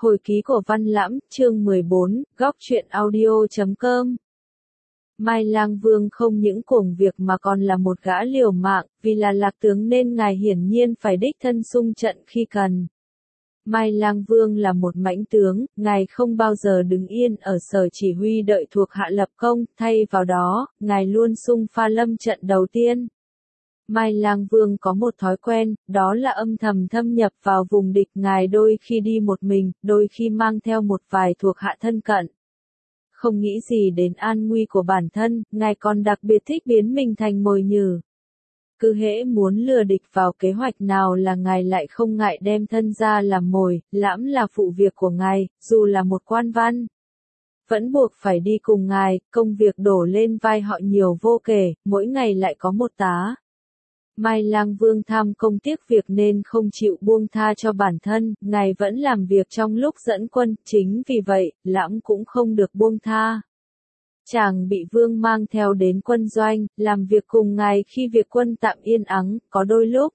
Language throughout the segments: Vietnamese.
Hồi ký của Văn Lãm, chương 14, góc truyện audio.com. Mai Lang Vương không những cuồng việc mà còn là một gã liều mạng, vì là lạc tướng nên ngài hiển nhiên phải đích thân xung trận khi cần. Mai Lang Vương là một mãnh tướng, ngài không bao giờ đứng yên ở sở chỉ huy đợi thuộc hạ lập công, thay vào đó, ngài luôn xung pha lâm trận đầu tiên. Mai Lang Vương có một thói quen, đó là âm thầm thâm nhập vào vùng địch, ngài đôi khi đi một mình, đôi khi mang theo một vài thuộc hạ thân cận. Không nghĩ gì đến an nguy của bản thân, ngài còn đặc biệt thích biến mình thành mồi nhử. Cứ hễ muốn lừa địch vào kế hoạch nào là ngài lại không ngại đem thân ra làm mồi, Lãm là phụ việc của ngài, dù là một quan văn. Vẫn buộc phải đi cùng ngài, công việc đổ lên vai họ nhiều vô kể, mỗi ngày lại có một tá. Mai Lang Vương tham công tiếc việc nên không chịu buông tha cho bản thân, ngài vẫn làm việc trong lúc dẫn quân, chính vì vậy, Lãm cũng không được buông tha. Chàng bị Vương mang theo đến quân doanh, làm việc cùng ngài khi việc quân tạm yên ắng, có đôi lúc.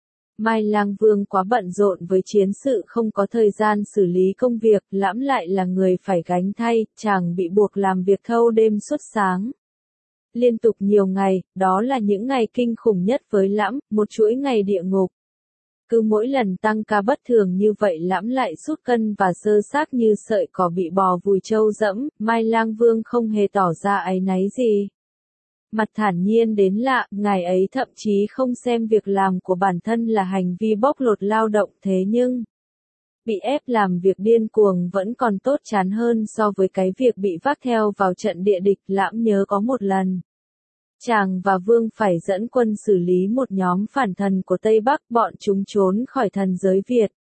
Mai Lang Vương quá bận rộn với chiến sự không có thời gian xử lý công việc, Lãm lại là người phải gánh thay, chàng bị buộc làm việc thâu đêm suốt sáng. Liên tục nhiều ngày, đó là những ngày kinh khủng nhất với Lãm, một chuỗi ngày địa ngục. Cứ mỗi lần tăng ca bất thường như vậy Lãm lại sút cân và sơ xác như sợi cỏ bị bò vùi trâu dẫm, Mai Lang Vương không hề tỏ ra áy náy gì. Mặt thản nhiên đến lạ, ngài ấy thậm chí không xem việc làm của bản thân là hành vi bóc lột lao động, thế nhưng bị ép làm việc điên cuồng vẫn còn tốt chán hơn so với cái việc bị vác theo vào trận địa địch. Lãm nhớ có một lần, chàng và Vương phải dẫn quân xử lý một nhóm phản thần của Tây Bắc, bọn chúng trốn khỏi thần giới Việt,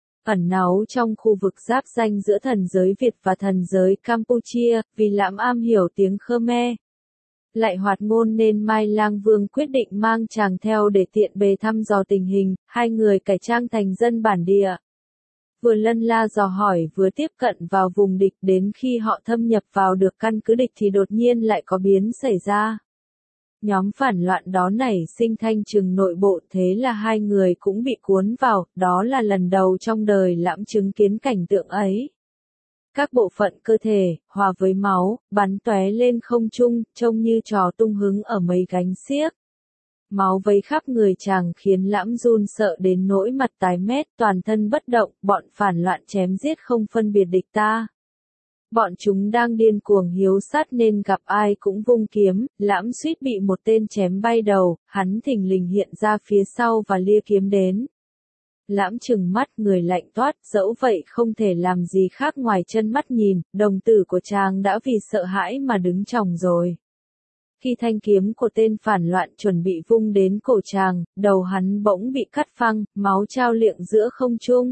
ẩn náu trong khu vực giáp ranh giữa thần giới Việt và thần giới Campuchia, vì Lãm am hiểu tiếng Khmer, lại hoạt ngôn nên Mai Lang Vương quyết định mang chàng theo để tiện bề thăm dò tình hình. Hai người cải trang thành dân bản địa, vừa lân la dò hỏi vừa tiếp cận vào vùng địch, đến khi họ thâm nhập vào được căn cứ địch thì đột nhiên lại có biến xảy ra. Nhóm phản loạn đó nảy sinh thanh trừng nội bộ, thế là hai người cũng bị cuốn vào, đó là lần đầu trong đời Lãm chứng kiến cảnh tượng ấy. Các bộ phận cơ thể, hòa với máu, bắn tóe lên không trung, trông như trò tung hứng ở mấy gánh xiếc. Máu vấy khắp người chàng khiến Lãm run sợ đến nỗi mặt tái mét, toàn thân bất động, bọn phản loạn chém giết không phân biệt địch ta. Bọn chúng đang điên cuồng hiếu sát nên gặp ai cũng vung kiếm, Lãm suýt bị một tên chém bay đầu, hắn thình lình hiện ra phía sau và lia kiếm đến. Lãm trừng mắt, người lạnh toát, dẫu vậy không thể làm gì khác ngoài chân mắt nhìn, đồng tử của chàng đã vì sợ hãi mà đứng chòng rồi. Khi thanh kiếm của tên phản loạn chuẩn bị vung đến cổ chàng, đầu hắn bỗng bị cắt phăng, máu trao liệng giữa không trung,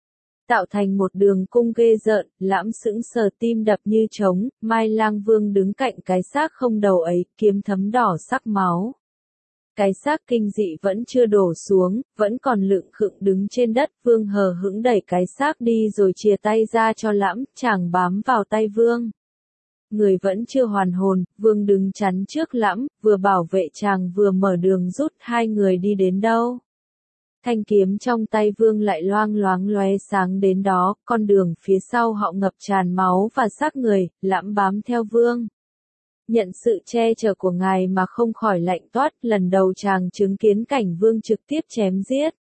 tạo thành một đường cung ghê rợn. Lãm sững sờ, tim đập như trống. Mai Lang Vương đứng cạnh cái xác không đầu ấy, kiếm thấm đỏ sắc máu. Cái xác kinh dị vẫn chưa đổ xuống, vẫn còn lững khững đứng trên đất. Vương hờ hững đẩy cái xác đi rồi chìa tay ra cho Lãm, chàng bám vào tay Vương. Người vẫn chưa hoàn hồn, Vương đứng chắn trước Lãm, vừa bảo vệ chàng vừa mở đường rút. Hai người đi đến đâu? Thanh kiếm trong tay Vương lại loang loáng lóe sáng đến đó, con đường phía sau họ ngập tràn máu và xác người. Lãm bám theo Vương, nhận sự che chở của ngài mà không khỏi lạnh toát. Lần đầu chàng chứng kiến cảnh Vương trực tiếp chém giết.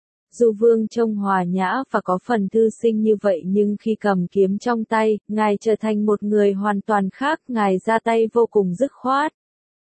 Dù Vương trông hòa nhã và có phần thư sinh như vậy nhưng khi cầm kiếm trong tay, ngài trở thành một người hoàn toàn khác, ngài ra tay vô cùng dứt khoát.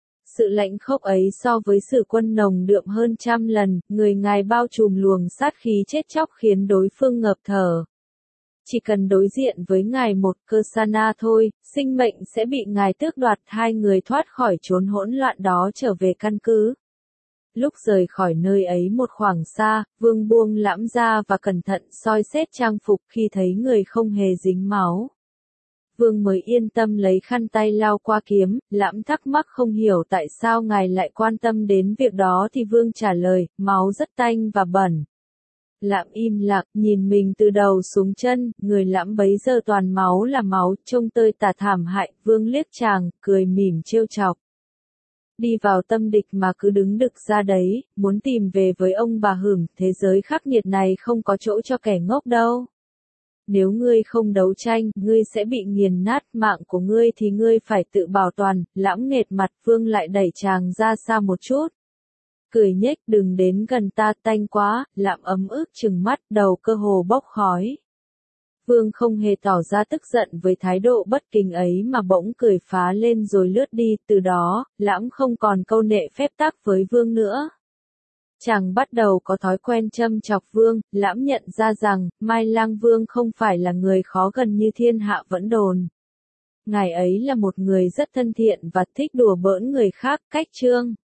Sự lạnh khốc ấy so với sử quân nồng đượm hơn trăm lần, người ngài bao trùm luồng sát khí chết chóc khiến đối phương ngợp thở. Chỉ cần đối diện với ngài một cơ sana thôi, sinh mệnh sẽ bị ngài tước đoạt. Hai người thoát khỏi chốn hỗn loạn đó trở về căn cứ. Lúc rời khỏi nơi ấy một khoảng xa, Vương buông Lãm ra và cẩn thận soi xét trang phục. Khi thấy người không hề dính máu, Vương mới yên tâm lấy khăn tay lau qua kiếm. Lãm thắc mắc không hiểu tại sao ngài lại quan tâm đến việc đó thì Vương trả lời, máu rất tanh và bẩn. Lãm im lặng, nhìn mình từ đầu xuống chân, người Lãm bấy giờ toàn máu là máu, trông tơi tả thảm hại. Vương liếc chàng, cười mỉm trêu chọc. Đi vào tâm địch mà cứ đứng đực ra đấy, muốn tìm về với ông bà hửm, thế giới khắc nghiệt này không có chỗ cho kẻ ngốc đâu. nếu ngươi không đấu tranh, ngươi sẽ bị nghiền nát, mạng của ngươi thì ngươi phải tự bảo toàn. Lãm nghệt mặt, Vương lại đẩy chàng ra xa một chút. Cười nhếch, đừng đến gần ta, tanh quá. Lãm ấm ức trừng mắt, đầu cơ hồ bốc khói. Vương không hề tỏ ra tức giận với thái độ bất kính ấy mà bỗng cười phá lên rồi lướt đi. Từ đó, Lãm không còn câu nệ phép tắc với Vương nữa. Chàng bắt đầu có thói quen châm chọc Vương. Lãm nhận ra rằng, Mai Lang Vương không phải là người khó gần như thiên hạ vẫn đồn. Ngài ấy là một người rất thân thiện và thích đùa bỡn người khác. Cách chương